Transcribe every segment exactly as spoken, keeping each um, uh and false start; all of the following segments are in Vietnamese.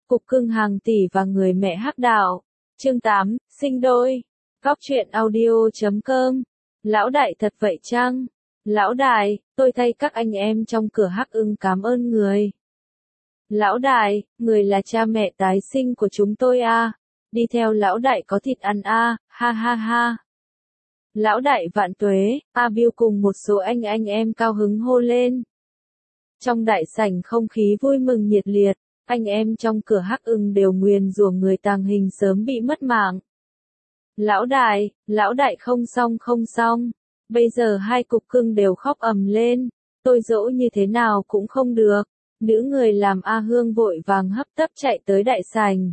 Cục cưng hàng tỷ và người mẹ hắc đạo. Chương tám, sinh đôi. Góc truyện audio chấm com. Lão đại thật vậy chăng? Lão đại, tôi thay các anh em trong cửa hắc ưng cảm ơn người. Lão đại, người là cha mẹ tái sinh của chúng tôi à. Đi theo lão đại có thịt ăn à, ha ha ha. Lão đại vạn tuế, A Bill cùng một số anh anh em cao hứng hô lên. Trong đại sảnh không khí vui mừng nhiệt liệt, anh em trong cửa hắc ưng đều nguyền rủa người tàng hình sớm bị mất mạng. Lão đại, lão đại không xong không xong, bây giờ hai cục cưng đều khóc ầm lên, tôi dỗ như thế nào cũng không được. Nữ người làm A Hương vội vàng hấp tấp chạy tới đại sảnh.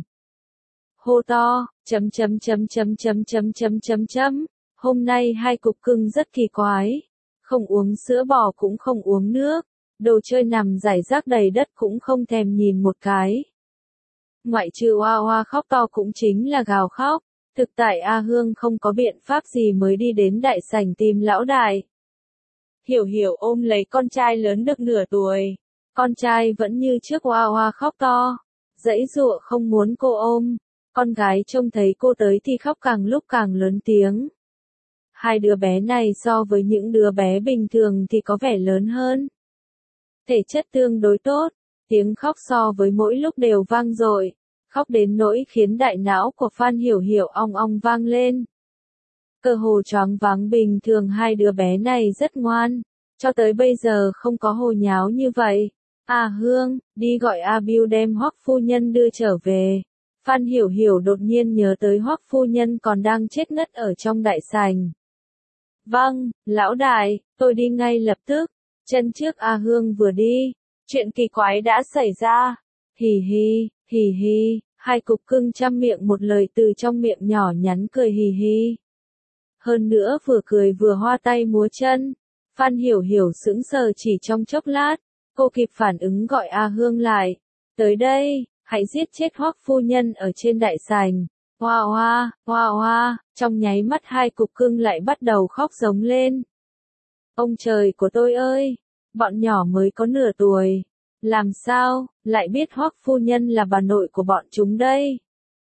Hô to, chấm chấm chấm chấm chấm chấm chấm chấm chấm, hôm nay hai cục cưng rất kỳ quái, không uống sữa bò cũng không uống nước, đồ chơi nằm rải rác đầy đất cũng không thèm nhìn một cái. Ngoại trừ oa oa khóc to cũng chính là gào khóc, thực tại A Hương không có biện pháp gì mới đi đến đại sảnh tìm lão đại. Hiểu Hiểu ôm lấy con trai lớn được nửa tuổi. Con trai vẫn như trước oa oa khóc to, giãy giụa không muốn cô ôm, con gái trông thấy cô tới thì khóc càng lúc càng lớn tiếng. Hai đứa bé này so với những đứa bé bình thường thì có vẻ lớn hơn. Thể chất tương đối tốt, tiếng khóc so với mỗi lúc đều vang dội, khóc đến nỗi khiến đại não của Phan Hiểu Hiểu ong ong vang lên. Cơ hồ choáng váng bình thường hai đứa bé này rất ngoan, cho tới bây giờ không có hồ nháo như vậy. À Hương, đi gọi A Bill đem Hoắc phu nhân đưa trở về. Phan Hiểu Hiểu đột nhiên nhớ tới Hoắc phu nhân còn đang chết ngất ở trong đại sảnh. Vâng, lão đại, tôi đi ngay lập tức. Chân trước A Hương vừa đi, chuyện kỳ quái đã xảy ra. Hì hì, hì hì, hai cục cưng trăm miệng một lời từ trong miệng nhỏ nhắn cười hì hì. Hơn nữa vừa cười vừa hoa tay múa chân. Phan Hiểu Hiểu sững sờ chỉ trong chốc lát, cô kịp phản ứng gọi A Hương lại. Tới đây, hãy giết chết Hoắc phu nhân ở trên đại sảnh. Hoa hoa, hoa hoa, trong nháy mắt hai cục cưng lại bắt đầu khóc giống lên. Ông trời của tôi ơi, bọn nhỏ mới có nửa tuổi, làm sao, lại biết Hoắc phu nhân là bà nội của bọn chúng đây?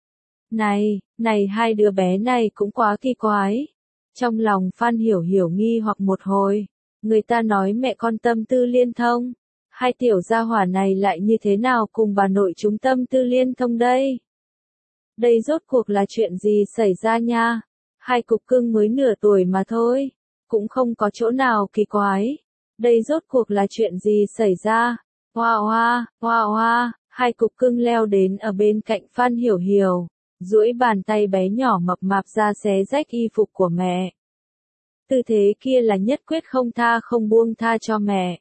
Này, này hai đứa bé này cũng quá kỳ quái. Trong lòng Phan Hiểu Hiểu nghi hoặc một hồi, người ta nói mẹ con tâm tư liên thông, hai tiểu gia hỏa này lại như thế nào cùng bà nội chúng tâm tư liên thông đây? Đây rốt cuộc là chuyện gì xảy ra nha? Hai cục cưng mới nửa tuổi mà thôi, cũng không có chỗ nào kỳ quái. Đây rốt cuộc là chuyện gì xảy ra? Hoa hoa, hoa hoa, hai cục cưng leo đến ở bên cạnh Phan Hiểu Hiểu, duỗi bàn tay bé nhỏ mập mạp ra xé rách y phục của mẹ. Tư thế kia là nhất quyết không tha không buông tha cho mẹ.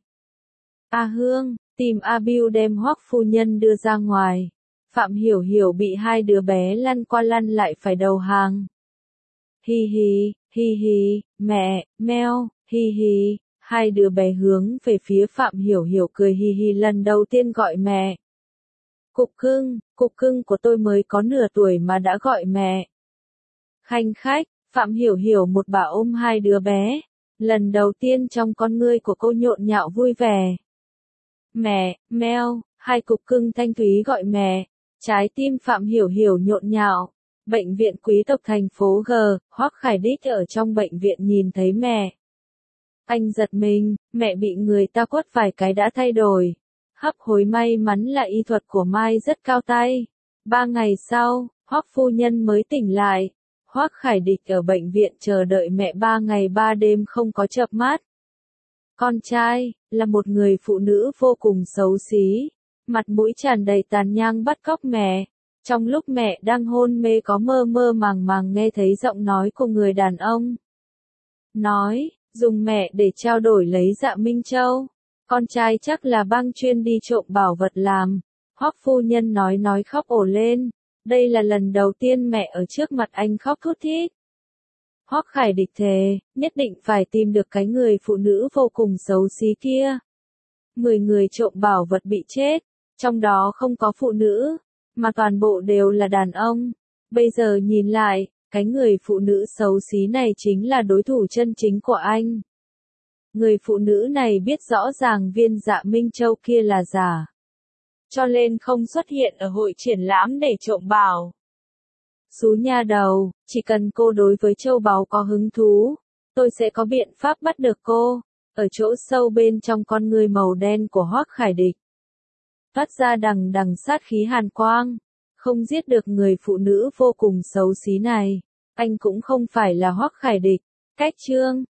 A Hương, tìm A Bill đem Hoắc phu nhân đưa ra ngoài. Phạm Hiểu Hiểu bị hai đứa bé lăn qua lăn lại phải đầu hàng. Hi hi, hi hi, mẹ, meo, hi hi, hai đứa bé hướng về phía Phạm Hiểu Hiểu cười hi hi lần đầu tiên gọi mẹ. Cục cưng, cục cưng của tôi mới có nửa tuổi mà đã gọi mẹ. Khanh khách, Phạm Hiểu Hiểu một bà ôm hai đứa bé, lần đầu tiên trong con ngươi của cô nhộn nhạo vui vẻ. Mẹ, meo, hai cục cưng thanh thúy gọi mẹ. Trái tim Phạm Hiểu Hiểu nhộn nhạo. Bệnh viện quý tộc thành phố G, Hoắc Khải Đích ở trong bệnh viện nhìn thấy mẹ. Anh giật mình, mẹ bị người ta quất vài cái đã thay đổi. Hấp hối may mắn là y thuật của Mai rất cao tay. Ba ngày sau, Hoắc phu nhân mới tỉnh lại. Hoắc Khải Địch ở bệnh viện chờ đợi mẹ ba ngày ba đêm không có chợp mắt. Con trai, là một người phụ nữ vô cùng xấu xí. Mặt mũi tràn đầy tàn nhang bắt cóc mẹ. Trong lúc mẹ đang hôn mê có mơ mơ màng màng nghe thấy giọng nói của người đàn ông. Nói, dùng mẹ để trao đổi lấy Dạ Minh Châu. Con trai chắc là băng chuyên đi trộm bảo vật làm. Hoắc phu nhân nói nói khóc ồ lên. Đây là lần đầu tiên mẹ ở trước mặt anh khóc thút thít. Hoắc Khải Địch thề, nhất định phải tìm được cái người phụ nữ vô cùng xấu xí kia. Mười người trộm bảo vật bị chết. Trong đó không có phụ nữ, mà toàn bộ đều là đàn ông. Bây giờ nhìn lại, cái người phụ nữ xấu xí này chính là đối thủ chân chính của anh. Người phụ nữ này biết rõ ràng viên Dạ Minh Châu kia là giả. cho nên không xuất hiện ở hội triển lãm để trộm bảo. Xú nha đầu, chỉ cần cô đối với châu báu có hứng thú, tôi sẽ có biện pháp bắt được cô. Ở chỗ sâu bên trong con ngươi màu đen của Hoắc Khải Địch, phát ra đằng đằng sát khí hàn quang. Không giết được người phụ nữ vô cùng xấu xí này, anh cũng không phải là Hoắc Khải Địch. Cách chương